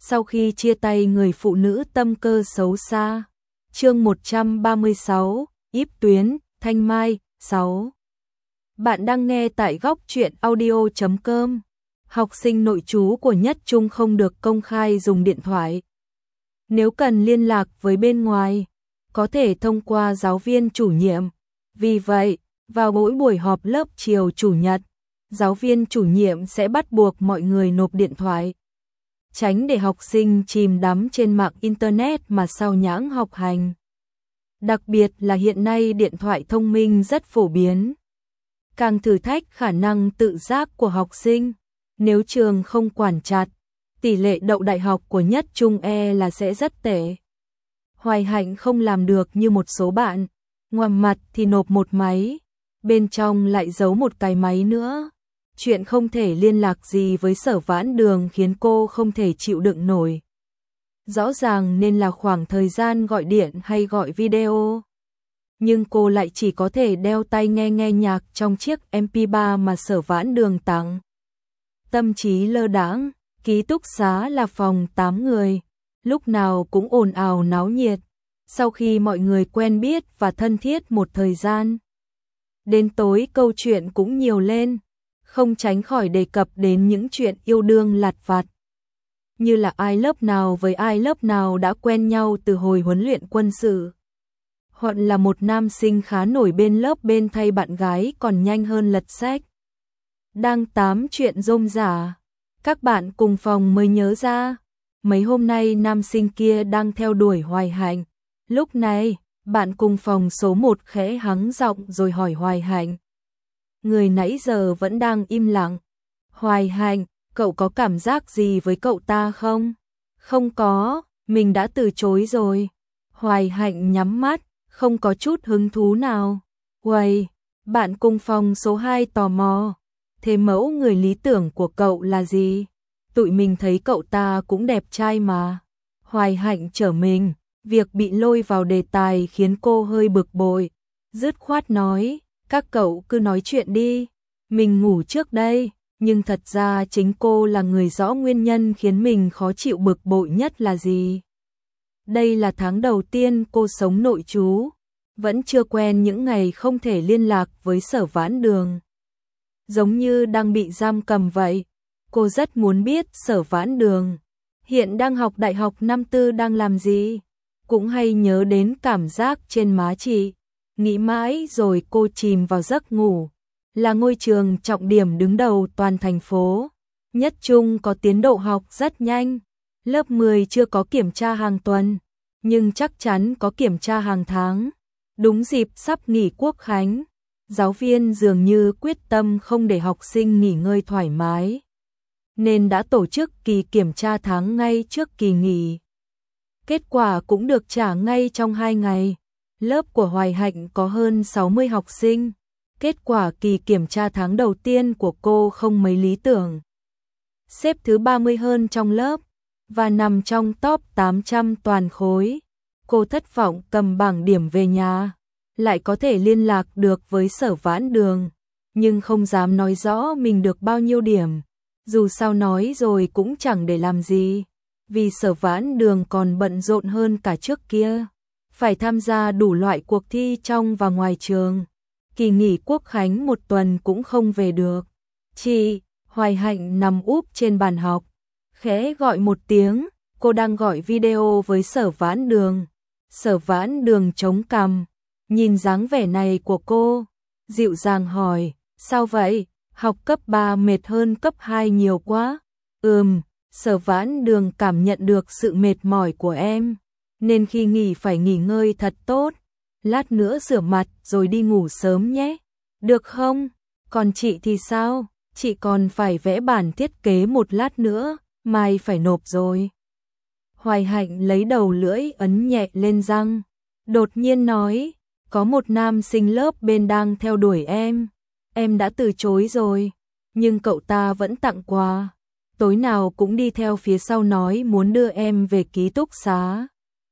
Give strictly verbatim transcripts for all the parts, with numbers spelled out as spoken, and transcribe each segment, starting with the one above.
sau khi chia tay người phụ nữ tâm cơ xấu xa. Chương một trăm ba mươi sáu, Íp Tuyến, Thanh Mai, sáu. Bạn đang nghe tại góc truyện audio chấm com. Học sinh nội trú của Nhất Trung không được công khai dùng điện thoại. Nếu cần liên lạc với bên ngoài, có thể thông qua giáo viên chủ nhiệm. Vì vậy, vào mỗi buổi họp lớp chiều chủ nhật, giáo viên chủ nhiệm sẽ bắt buộc mọi người nộp điện thoại. Tránh để học sinh chìm đắm trên mạng Internet mà sao nhãng học hành. Đặc biệt là hiện nay điện thoại thông minh rất phổ biến. Càng thử thách khả năng tự giác của học sinh. Nếu trường không quản chặt, tỷ lệ đậu đại học của Nhất Trung e là sẽ rất tệ. Hoài Hạnh không làm được như một số bạn, ngoằm mặt thì nộp một máy, bên trong lại giấu một cái máy nữa. Chuyện không thể liên lạc gì với Sở Vãn Đường khiến cô không thể chịu đựng nổi. Rõ ràng nên là khoảng thời gian gọi điện hay gọi video. Nhưng cô lại chỉ có thể đeo tai nghe nghe nhạc trong chiếc em pê ba mà Sở Vãn Đường tặng. Tâm trí lơ đãng, ký túc xá là phòng tám người, lúc nào cũng ồn ào náo nhiệt. Sau khi mọi người quen biết và thân thiết một thời gian, đến tối câu chuyện cũng nhiều lên, không tránh khỏi đề cập đến những chuyện yêu đương lặt vặt. Như là ai lớp nào với ai lớp nào đã quen nhau từ hồi huấn luyện quân sự. Hoặc là một nam sinh khá nổi bên lớp bên thay bạn gái còn nhanh hơn lật sách. Đang tám chuyện rôm rả, các bạn cùng phòng mới nhớ ra, mấy hôm nay nam sinh kia đang theo đuổi Hoài Hạnh. Lúc này, bạn cùng phòng số một khẽ hắng giọng rồi hỏi Hoài Hạnh. Người nãy giờ vẫn đang im lặng. Hoài Hạnh, cậu có cảm giác gì với cậu ta không? Không có, mình đã từ chối rồi. Hoài Hạnh nhắm mắt, không có chút hứng thú nào. Uầy, bạn cùng phòng số hai tò mò. Thế mẫu người lý tưởng của cậu là gì? Tụi mình thấy cậu ta cũng đẹp trai mà. Hoài Hạnh trở mình, việc bị lôi vào đề tài khiến cô hơi bực bội. Dứt khoát nói, các cậu cứ nói chuyện đi, mình ngủ trước đây. Nhưng thật ra chính cô là người rõ nguyên nhân khiến mình khó chịu bực bội nhất là gì. Đây là tháng đầu tiên cô sống nội trú, vẫn chưa quen những ngày không thể liên lạc với Sở Vãn Đường. Giống như đang bị giam cầm vậy. Cô rất muốn biết Sở Vãn Đường hiện đang học đại học năm tư đang làm gì. Cũng hay nhớ đến cảm giác trên má chị. Nghĩ mãi rồi cô chìm vào giấc ngủ. Là ngôi trường trọng điểm đứng đầu toàn thành phố. Nhất Trung có tiến độ học rất nhanh. Lớp mười chưa có kiểm tra hàng tuần, nhưng chắc chắn có kiểm tra hàng tháng. Đúng dịp sắp nghỉ Quốc khánh, giáo viên dường như quyết tâm không để học sinh nghỉ ngơi thoải mái, nên đã tổ chức kỳ kiểm tra tháng ngay trước kỳ nghỉ. Kết quả cũng được trả ngay trong hai ngày. Lớp của Hoài Hạnh có hơn sáu mươi học sinh. Kết quả kỳ kiểm tra tháng đầu tiên của cô không mấy lý tưởng. Xếp thứ ba mươi hơn trong lớp và nằm trong top tám trăm toàn khối. Cô thất vọng cầm bảng điểm về nhà, lại có thể liên lạc được với Sở Vãn Đường, nhưng không dám nói rõ mình được bao nhiêu điểm. Dù sao nói rồi cũng chẳng để làm gì, vì Sở Vãn Đường còn bận rộn hơn cả trước kia, phải tham gia đủ loại cuộc thi trong và ngoài trường. Kỳ nghỉ Quốc khánh một tuần cũng không về được. Chị, Hoài Hạnh nằm úp trên bàn học, khẽ gọi một tiếng, cô đang gọi video với Sở Vãn Đường. Sở Vãn Đường chống cằm, nhìn dáng vẻ này của cô, dịu dàng hỏi, sao vậy, học cấp ba mệt hơn cấp hai nhiều quá. Ừm, Sở Vãn Đường cảm nhận được sự mệt mỏi của em, nên khi nghỉ phải nghỉ ngơi thật tốt. Lát nữa rửa mặt rồi đi ngủ sớm nhé. Được không? Còn chị thì sao? Chị còn phải vẽ bản thiết kế một lát nữa, mai phải nộp rồi. Hoài Hạnh lấy đầu lưỡi ấn nhẹ lên răng, đột nhiên nói, có một nam sinh lớp bên đang theo đuổi em. Em đã từ chối rồi, nhưng cậu ta vẫn tặng quà. Tối nào cũng đi theo phía sau nói muốn đưa em về ký túc xá.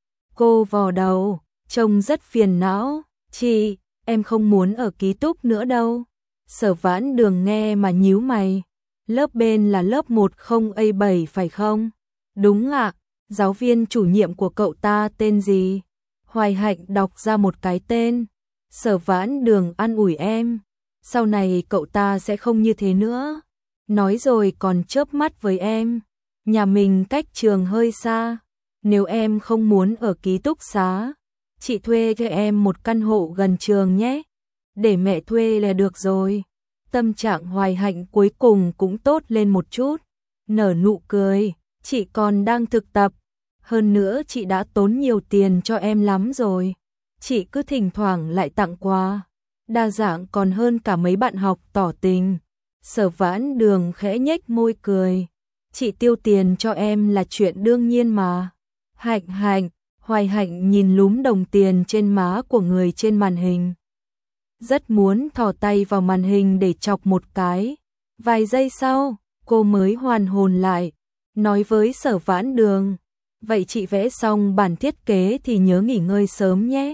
Cô vò đầu, trông rất phiền não. Chị, em không muốn ở ký túc nữa đâu. Sở Vãn Đường nghe mà nhíu mày. Lớp bên là lớp một không A bảy phải không? Đúng ạ, giáo viên chủ nhiệm của cậu ta tên gì? Hoài Hạnh đọc ra một cái tên. Sở Vãn Đường an ủi em. Sau này cậu ta sẽ không như thế nữa. Nói rồi còn chớp mắt với em. Nhà mình cách trường hơi xa. Nếu em không muốn ở ký túc xá, chị thuê cho em một căn hộ gần trường nhé. Để mẹ thuê là được rồi. Tâm trạng Hoài Hạnh cuối cùng cũng tốt lên một chút. Nở nụ cười, chị còn đang thực tập. Hơn nữa chị đã tốn nhiều tiền cho em lắm rồi. Chị cứ thỉnh thoảng lại tặng quà. Đa dạng còn hơn cả mấy bạn học tỏ tình. Sở Vãn Đường khẽ nhếch môi cười. Chị tiêu tiền cho em là chuyện đương nhiên mà. Hạnh Hạnh, Hoài Hạnh nhìn lúm đồng tiền trên má của người trên màn hình. Rất muốn thò tay vào màn hình để chọc một cái. Vài giây sau, cô mới hoàn hồn lại, nói với Sở Vãn Đường. Vậy chị vẽ xong bản thiết kế thì nhớ nghỉ ngơi sớm nhé.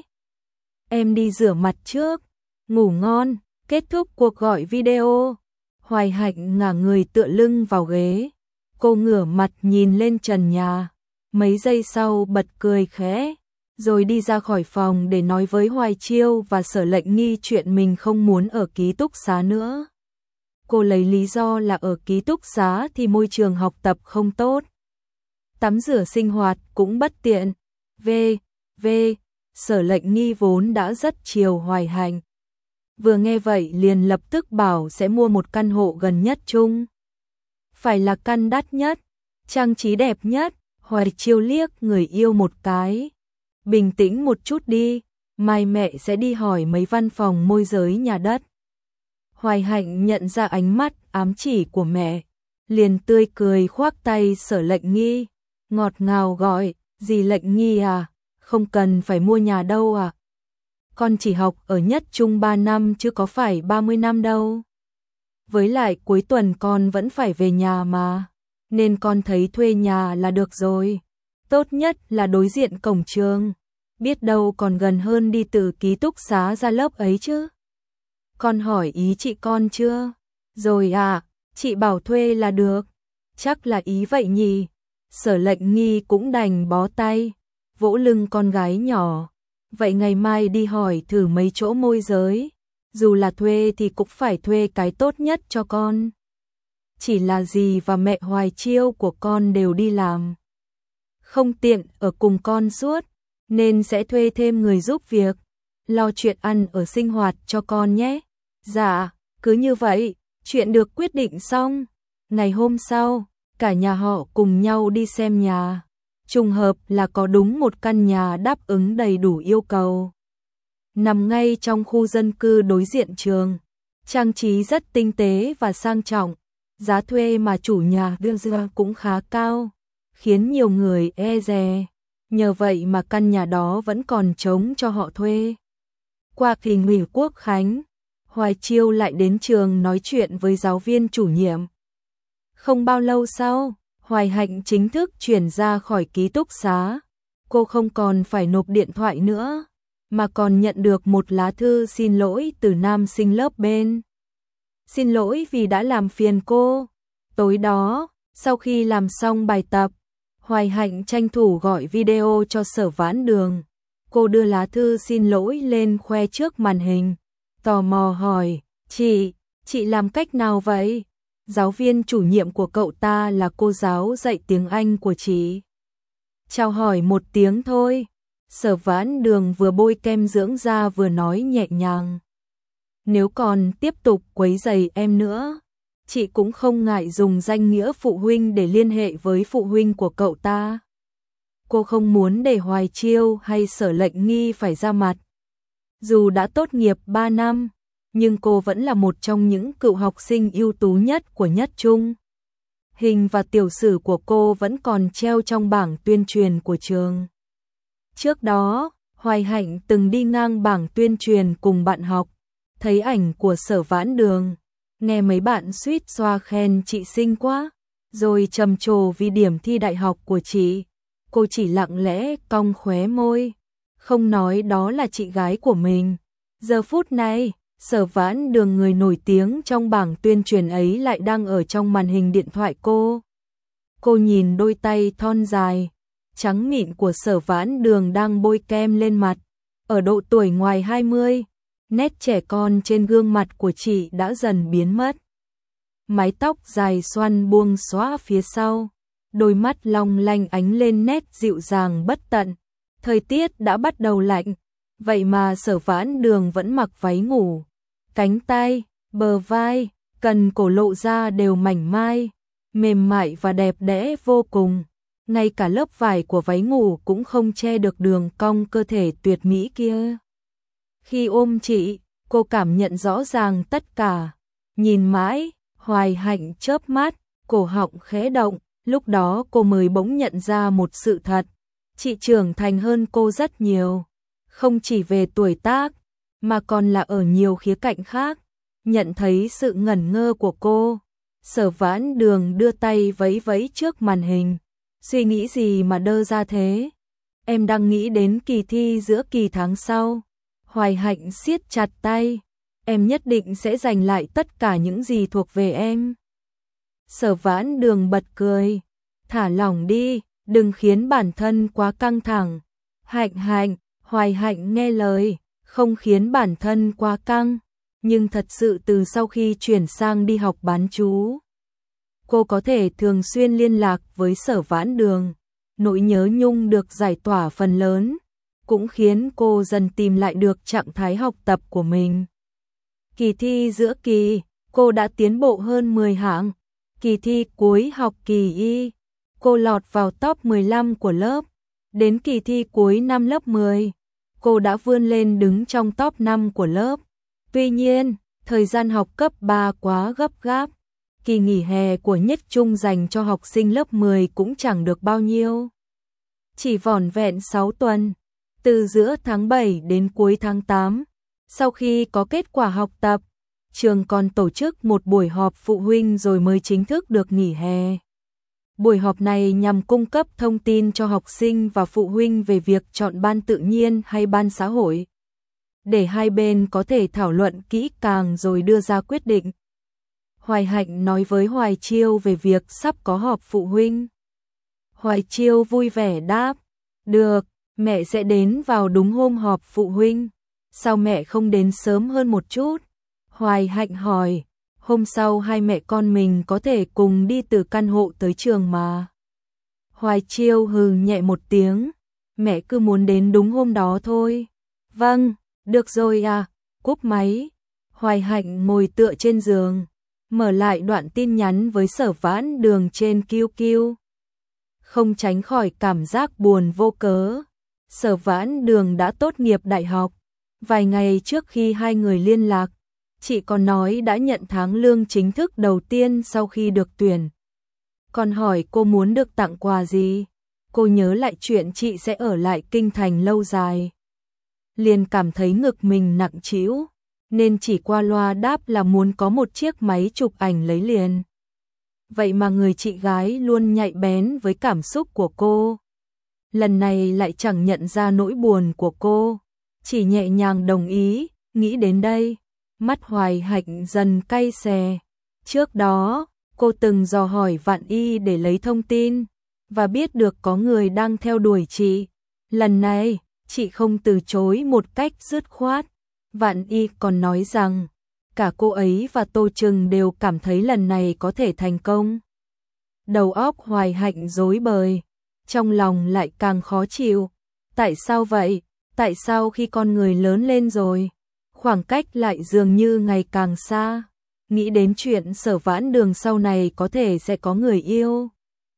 Em đi rửa mặt trước. Ngủ ngon. Kết thúc cuộc gọi video, Hoài Hạnh ngả người tựa lưng vào ghế. Cô ngửa mặt nhìn lên trần nhà. Mấy giây sau bật cười khẽ, rồi đi ra khỏi phòng để nói với Hoài Chiêu và Sở Lệnh Nghi chuyện mình không muốn ở ký túc xá nữa. Cô lấy lý do là ở ký túc xá thì môi trường học tập không tốt. Tắm rửa sinh hoạt cũng bất tiện. V. V. Sở Lệnh Nghi vốn đã rất chiều Hoài Hạnh. Vừa nghe vậy liền lập tức bảo sẽ mua một căn hộ gần nhất chung. Phải là căn đắt nhất, trang trí đẹp nhất. Hoài Chiêu liếc người yêu một cái. Bình tĩnh một chút đi, mai mẹ sẽ đi hỏi mấy văn phòng môi giới nhà đất. Hoài Hạnh nhận ra ánh mắt ám chỉ của mẹ, liền tươi cười khoác tay Sở Lệnh Nghi, ngọt ngào gọi, dì Lệnh Nghi à, không cần phải mua nhà đâu à. Con chỉ học ở nhất trung ba năm chứ có phải ba mươi năm đâu. Với lại cuối tuần con vẫn phải về nhà mà, nên con thấy thuê nhà là được rồi. Tốt nhất là đối diện cổng trường, biết đâu còn gần hơn đi từ ký túc xá ra lớp ấy chứ. Con hỏi ý chị con chưa? Rồi à, chị bảo thuê là được. Chắc là ý vậy nhỉ. Sở Lệnh Nghi cũng đành bó tay, vỗ lưng con gái nhỏ. Vậy ngày mai đi hỏi thử mấy chỗ môi giới. Dù là thuê thì cũng phải thuê cái tốt nhất cho con. Chỉ là dì và mẹ Hoài Chiêu của con đều đi làm, không tiện ở cùng con suốt, nên sẽ thuê thêm người giúp việc, lo chuyện ăn ở sinh hoạt cho con nhé. Dạ, cứ như vậy, chuyện được quyết định xong. Ngày hôm sau, cả nhà họ cùng nhau đi xem nhà. Trùng hợp là có đúng một căn nhà đáp ứng đầy đủ yêu cầu. Nằm ngay trong khu dân cư đối diện trường, trang trí rất tinh tế và sang trọng. Giá thuê mà chủ nhà đưa ra cũng khá cao, khiến nhiều người e dè. Nhờ vậy mà căn nhà đó vẫn còn trống cho họ thuê. Qua kỳ nghỉ Quốc khánh, Hoài Chiêu lại đến trường nói chuyện với giáo viên chủ nhiệm. Không bao lâu sau, Hoài Hạnh chính thức chuyển ra khỏi ký túc xá. Cô không còn phải nộp điện thoại nữa, mà còn nhận được một lá thư xin lỗi từ nam sinh lớp bên. Xin lỗi vì đã làm phiền cô. Tối đó, sau khi làm xong bài tập, Hoài Hạnh tranh thủ gọi video cho Sở Vãn Đường. Cô đưa lá thư xin lỗi lên khoe trước màn hình. Tò mò hỏi, chị, chị làm cách nào vậy? Giáo viên chủ nhiệm của cậu ta là cô giáo dạy tiếng Anh của chị. Chào hỏi một tiếng thôi. Sở Vãn Đường vừa bôi kem dưỡng da vừa nói nhẹ nhàng. Nếu còn tiếp tục quấy rầy em nữa, chị cũng không ngại dùng danh nghĩa phụ huynh để liên hệ với phụ huynh của cậu ta. Cô không muốn để Hoài Chiêu hay Sở Lệnh Nghi phải ra mặt. Dù đã tốt nghiệp ba năm, nhưng cô vẫn là một trong những cựu học sinh ưu tú nhất của nhất trung. Hình và tiểu sử của cô vẫn còn treo trong bảng tuyên truyền của trường. Trước đó, Hoài Hạnh từng đi ngang bảng tuyên truyền cùng bạn học, thấy ảnh của Sở Vãn Đường, nghe mấy bạn suýt xoa khen chị xinh quá, rồi trầm trồ vì điểm thi đại học của chị. Cô chỉ lặng lẽ cong khóe môi, không nói đó là chị gái của mình. Giờ phút này, Sở Vãn Đường, người nổi tiếng trong bảng tuyên truyền ấy, lại đang ở trong màn hình điện thoại cô. Cô nhìn đôi tay thon dài, trắng mịn của Sở Vãn Đường đang bôi kem lên mặt. Ở độ tuổi ngoài hai mươi, nét trẻ con trên gương mặt của chị đã dần biến mất. Mái tóc dài xoăn buông xõa phía sau, đôi mắt long lanh ánh lên nét dịu dàng bất tận. Thời tiết đã bắt đầu lạnh, vậy mà Sở Vãn Đường vẫn mặc váy ngủ. Cánh tay, bờ vai, cần cổ lộ ra đều mảnh mai, mềm mại và đẹp đẽ vô cùng. Ngay cả lớp vải của váy ngủ cũng không che được đường cong cơ thể tuyệt mỹ kia. Khi ôm chị, cô cảm nhận rõ ràng tất cả. Nhìn mãi, Hoài Hạnh chớp mắt, cổ họng khẽ động, lúc đó cô mới bỗng nhận ra một sự thật. Chị trưởng thành hơn cô rất nhiều, không chỉ về tuổi tác, mà còn là ở nhiều khía cạnh khác. Nhận thấy sự ngẩn ngơ của cô, Sở Vãn Đường đưa tay vẫy vẫy trước màn hình. Suy nghĩ gì mà đơ ra thế? Em đang nghĩ đến kỳ thi giữa kỳ tháng sau. Hoài Hạnh siết chặt tay. Em nhất định sẽ giành lại tất cả những gì thuộc về em. Sở Vãn Đường bật cười. Thả lỏng đi, đừng khiến bản thân quá căng thẳng. Hạnh Hạnh, Hoài Hạnh nghe lời, không khiến bản thân quá căng. Nhưng thật sự từ sau khi chuyển sang đi học bán trú, cô có thể thường xuyên liên lạc với Sở Vãn Đường. Nỗi nhớ nhung được giải tỏa phần lớn, cũng khiến cô dần tìm lại được trạng thái học tập của mình. Kỳ thi giữa kỳ, cô đã tiến bộ hơn mười hạng. Kỳ thi cuối học kỳ Y, cô lọt vào top mười lăm của lớp. Đến kỳ thi cuối năm lớp mười, cô đã vươn lên đứng trong top năm của lớp. Tuy nhiên, thời gian học cấp ba quá gấp gáp. Kỳ nghỉ hè của Nhất Trung dành cho học sinh lớp mười cũng chẳng được bao nhiêu. Chỉ vỏn vẹn sáu tuần, từ giữa tháng bảy đến cuối tháng tám. Sau khi có kết quả học tập, trường còn tổ chức một buổi họp phụ huynh rồi mới chính thức được nghỉ hè. Buổi họp này nhằm cung cấp thông tin cho học sinh và phụ huynh về việc chọn ban tự nhiên hay ban xã hội, để hai bên có thể thảo luận kỹ càng rồi đưa ra quyết định. Hoài Hạnh nói với Hoài Chiêu về việc sắp có họp phụ huynh. Hoài Chiêu vui vẻ đáp, được, mẹ sẽ đến vào đúng hôm họp phụ huynh. Sao mẹ không đến sớm hơn một chút? Hoài Hạnh hỏi, hôm sau hai mẹ con mình có thể cùng đi từ căn hộ tới trường mà. Hoài Chiêu hừ nhẹ một tiếng, mẹ cứ muốn đến đúng hôm đó thôi. Vâng, được rồi à, cúp máy. Hoài Hạnh ngồi tựa trên giường, mở lại đoạn tin nhắn với Sở Vãn Đường trên quy quy. Không tránh khỏi cảm giác buồn vô cớ. Sở Vãn Đường đã tốt nghiệp đại học. Vài ngày trước khi hai người liên lạc, chị còn nói đã nhận tháng lương chính thức đầu tiên sau khi được tuyển. Còn hỏi cô muốn được tặng quà gì. Cô nhớ lại chuyện chị sẽ ở lại kinh thành lâu dài, liền cảm thấy ngực mình nặng trĩu, nên chỉ qua loa đáp là muốn có một chiếc máy chụp ảnh lấy liền. Vậy mà người chị gái luôn nhạy bén với cảm xúc của cô, lần này lại chẳng nhận ra nỗi buồn của cô, chỉ nhẹ nhàng đồng ý. Nghĩ đến đây, mắt Hoài Hạnh dần cay xè. Trước đó, cô từng dò hỏi Vạn Y để lấy thông tin, và biết được có người đang theo đuổi chị. Lần này, chị không từ chối một cách dứt khoát. Vạn Y còn nói rằng, cả cô ấy và Tô Trừng đều cảm thấy lần này có thể thành công. Đầu óc Hoài Hạnh rối bời, trong lòng lại càng khó chịu. Tại sao vậy? Tại sao khi con người lớn lên rồi, khoảng cách lại dường như ngày càng xa? Nghĩ đến chuyện Sở Vãn Đường sau này có thể sẽ có người yêu,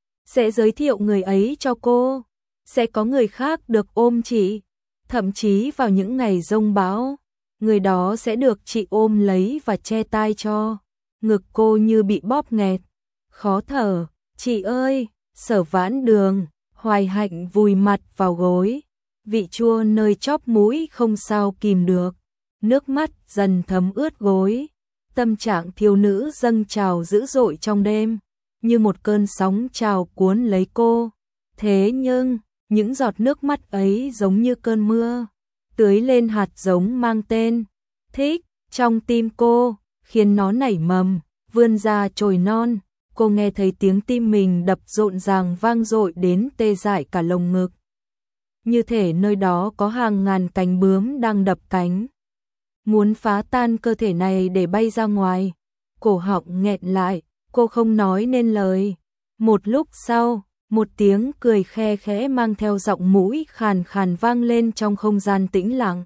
sẽ giới thiệu người ấy cho cô, sẽ có người khác được ôm chị, thậm chí vào những ngày giông bão, người đó sẽ được chị ôm lấy và che tai cho. Ngực cô như bị bóp nghẹt, khó thở. Chị ơi, Sở Vãn Đường. Hoài Hạnh vùi mặt vào gối, vị chua nơi chóp mũi không sao kìm được, nước mắt dần thấm ướt gối. Tâm trạng thiếu nữ dâng trào dữ dội trong đêm, như một cơn sóng trào cuốn lấy cô. Thế nhưng, những giọt nước mắt ấy giống như cơn mưa, tưới lên hạt giống mang tên thích trong tim cô, khiến nó nảy mầm, vươn ra chồi non. cô nghe thấy tiếng tim mình đập rộn ràng vang dội đến tê dại cả lồng ngực. Như thể nơi đó có hàng ngàn cánh bướm đang đập cánh, muốn phá tan cơ thể này để bay ra ngoài. Cổ họng nghẹn lại, cô không nói nên lời. Một lúc sau, một tiếng cười khe khẽ mang theo giọng mũi khàn khàn vang lên trong không gian tĩnh lặng.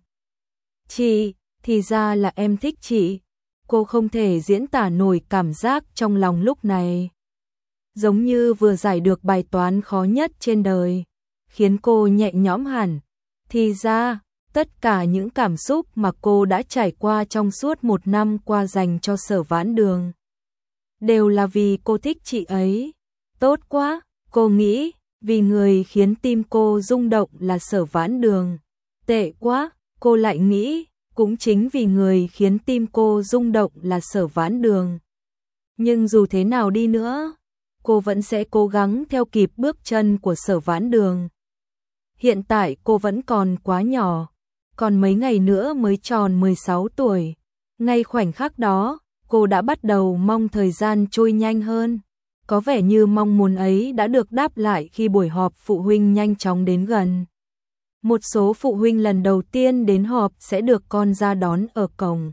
Chị, thì ra là em thích chị. Cô không thể diễn tả nổi cảm giác trong lòng lúc này. Giống như vừa giải được bài toán khó nhất trên đời, khiến cô nhẹ nhõm hẳn. Thì ra, tất cả những cảm xúc mà cô đã trải qua trong suốt một năm qua dành cho Sở Vãn Đường đều là vì cô thích chị ấy. Tốt quá, cô nghĩ, vì người khiến tim cô rung động là Sở Vãn Đường. Tệ quá, cô lại nghĩ, cũng chính vì người khiến tim cô rung động là Sở Vãn Đường. Nhưng dù thế nào đi nữa, cô vẫn sẽ cố gắng theo kịp bước chân của Sở Vãn Đường. Hiện tại cô vẫn còn quá nhỏ, còn mấy ngày nữa mới tròn mười sáu tuổi. Ngay khoảnh khắc đó, cô đã bắt đầu mong thời gian trôi nhanh hơn. Có vẻ như mong muốn ấy đã được đáp lại khi buổi họp phụ huynh nhanh chóng đến gần. Một số phụ huynh lần đầu tiên đến họp sẽ được con ra đón ở cổng.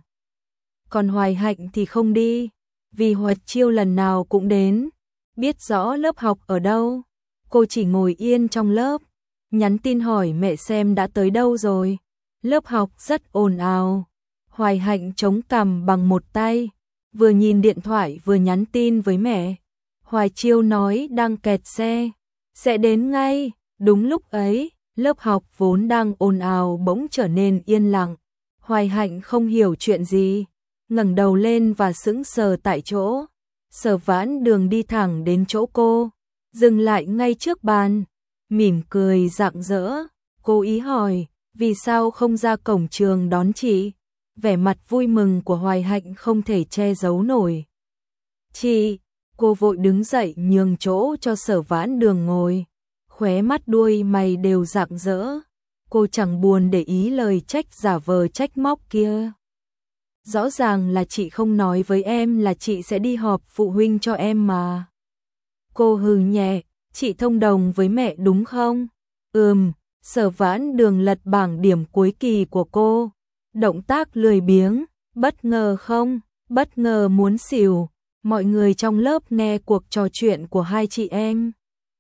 Còn Hoài Hạnh thì không đi, vì Hoài Chiêu lần nào cũng đến, biết rõ lớp học ở đâu. Cô chỉ ngồi yên trong lớp, nhắn tin hỏi mẹ xem đã tới đâu rồi. Lớp học rất ồn ào. Hoài Hạnh chống cằm bằng một tay, vừa nhìn điện thoại vừa nhắn tin với mẹ. Hoài Chiêu nói đang kẹt xe, sẽ đến ngay. Đúng lúc ấy, lớp học vốn đang ồn ào bỗng trở nên yên lặng. Hoài Hạnh không hiểu chuyện gì, ngẩng đầu lên và sững sờ tại chỗ. Sở Vãn Đường đi thẳng đến chỗ cô, dừng lại ngay trước bàn, mỉm cười rạng rỡ. Cô ý hỏi, vì sao không ra cổng trường đón chị? Vẻ mặt vui mừng của Hoài Hạnh không thể che giấu nổi. Chị, cô vội đứng dậy nhường chỗ cho Sở Vãn Đường ngồi, khóe mắt đuôi mày đều rạng rỡ. Cô chẳng buồn để ý lời trách giả vờ trách móc kia. Rõ ràng là chị không nói với em là chị sẽ đi họp phụ huynh cho em mà. Cô hừ nhẹ, chị thông đồng với mẹ đúng không? Ừm. Sở Vãn Đường lật bảng điểm cuối kỳ của cô, động tác lười biếng. Bất ngờ không? Bất ngờ muốn xỉu. Mọi người trong lớp nghe cuộc trò chuyện của hai chị em,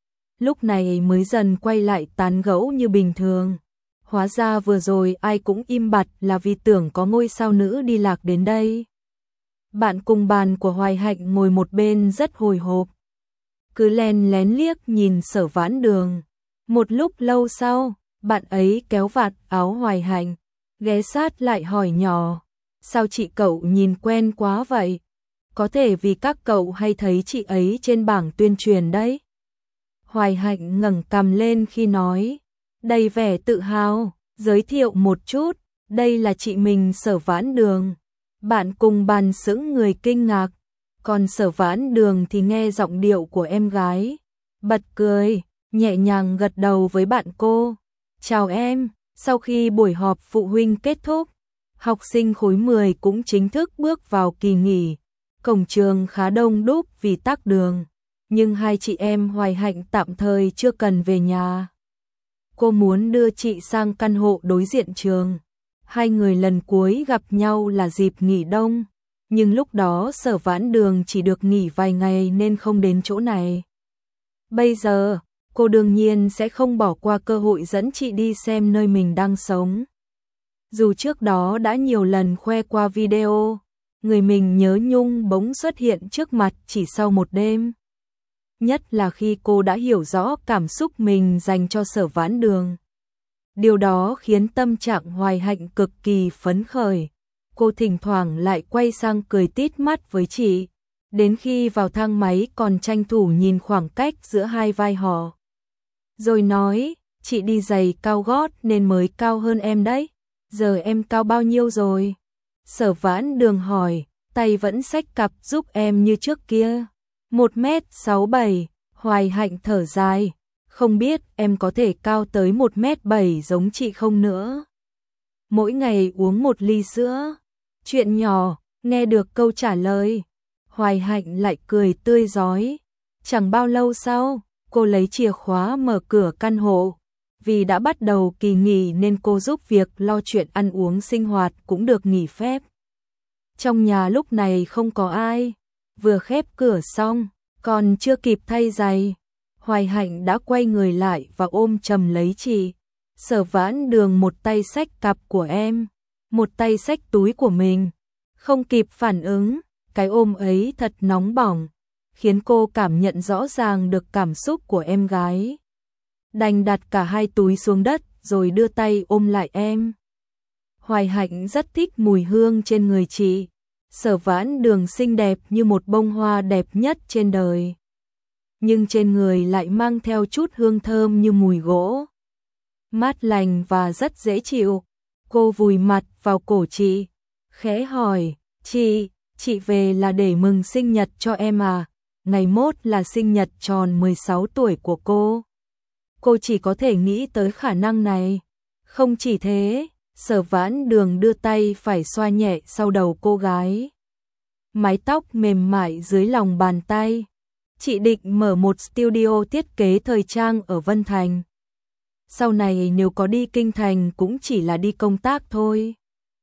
lúc này mới dần quay lại tán gẫu như bình thường. Hóa ra vừa rồi ai cũng im bặt là vì tưởng có ngôi sao nữ đi lạc đến đây. Bạn cùng bàn của Hoài Hạnh ngồi một bên rất hồi hộp, cứ len lén liếc nhìn Sở Vãn Đường. Một lúc lâu sau, bạn ấy kéo vạt áo Hoài Hạnh, ghé sát lại hỏi nhỏ, sao chị cậu nhìn quen quá vậy? Có thể vì các cậu hay thấy chị ấy trên bảng tuyên truyền đấy. Hoài Hạnh ngẩng cằm lên khi nói, đầy vẻ tự hào, giới thiệu một chút, đây là chị mình Sở Vãn Đường. Bạn cùng bàn sững người kinh ngạc, còn Sở Vãn Đường thì nghe giọng điệu của em gái, bật cười, nhẹ nhàng gật đầu với bạn cô. Chào em. Sau khi buổi họp phụ huynh kết thúc, học sinh khối mười cũng chính thức bước vào kỳ nghỉ. Cổng trường khá đông đúc vì tắc đường, nhưng hai chị em Hoài Hạnh tạm thời chưa cần về nhà. Cô muốn đưa chị sang căn hộ đối diện trường. Hai người lần cuối gặp nhau là dịp nghỉ đông, nhưng lúc đó Sở Vãn Đường chỉ được nghỉ vài ngày nên không đến chỗ này. Bây giờ, cô đương nhiên sẽ không bỏ qua cơ hội dẫn chị đi xem nơi mình đang sống. Dù trước đó đã nhiều lần khoe qua video, người mình nhớ nhung bỗng xuất hiện trước mặt chỉ sau một đêm. Nhất là khi cô đã hiểu rõ cảm xúc mình dành cho Sở Vãn Đường. Điều đó khiến tâm trạng Hoài Hạnh cực kỳ phấn khởi. Cô thỉnh thoảng lại quay sang cười tít mắt với chị, đến khi vào thang máy còn tranh thủ nhìn khoảng cách giữa hai vai họ. Rồi nói, chị đi giày cao gót nên mới cao hơn em đấy. Giờ em cao bao nhiêu rồi? Sở Vãn Đường hỏi, tay vẫn xách cặp giúp em như trước kia. Một mét sáu bảy, Hoài Hạnh thở dài, không biết em có thể cao tới một mét bảy giống chị không nữa. Mỗi ngày uống một ly sữa. Chuyện nhỏ, nghe được câu trả lời. Hoài Hạnh lại cười tươi rói. Chẳng bao lâu sau, cô lấy chìa khóa mở cửa căn hộ. Vì đã bắt đầu kỳ nghỉ nên cô giúp việc lo chuyện ăn uống sinh hoạt cũng được nghỉ phép. Trong nhà lúc này không có ai. Vừa khép cửa xong, còn chưa kịp thay giày, Hoài Hạnh đã quay người lại và ôm chầm lấy chị. Sở Vãn Đường một tay xách cặp của em, một tay xách túi của mình. Không kịp phản ứng, cái ôm ấy thật nóng bỏng, khiến cô cảm nhận rõ ràng được cảm xúc của em gái. Đành đặt cả hai túi xuống đất rồi đưa tay ôm lại em. Hoài Hạnh rất thích mùi hương trên người chị. Sở Vãn Đường xinh đẹp như một bông hoa đẹp nhất trên đời. Nhưng trên người lại mang theo chút hương thơm như mùi gỗ. Mát lành và rất dễ chịu. Cô vùi mặt vào cổ chị, khẽ hỏi, chị, chị về là để mừng sinh nhật cho em à? Ngày mốt là sinh nhật tròn mười sáu tuổi của cô. Cô chỉ có thể nghĩ tới khả năng này. Không chỉ thế, Sở Vãn Đường đưa tay phải xoa nhẹ sau đầu cô gái. Mái tóc mềm mại dưới lòng bàn tay. Chị định mở một studio thiết kế thời trang ở Vân Thành. Sau này nếu có đi Kinh Thành cũng chỉ là đi công tác thôi.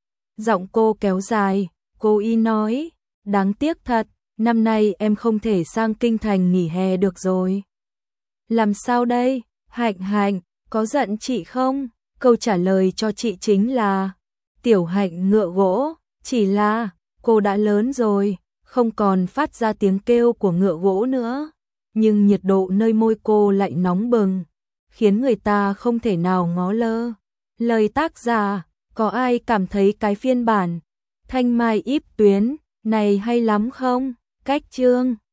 Giọng cô kéo dài, cô y nói, đáng tiếc thật, năm nay em không thể sang Kinh Thành nghỉ hè được rồi. Làm sao đây, Hạnh Hạnh, có giận chị không? Câu trả lời cho chị chính là, Tiểu Hạnh ngựa gỗ, chỉ là, cô đã lớn rồi, không còn phát ra tiếng kêu của ngựa gỗ nữa. Nhưng nhiệt độ nơi môi cô lại nóng bừng, khiến người ta không thể nào ngó lơ. Lời tác giả, có ai cảm thấy cái phiên bản Thanh Mai Íp Tuyến này hay lắm không? Cách chương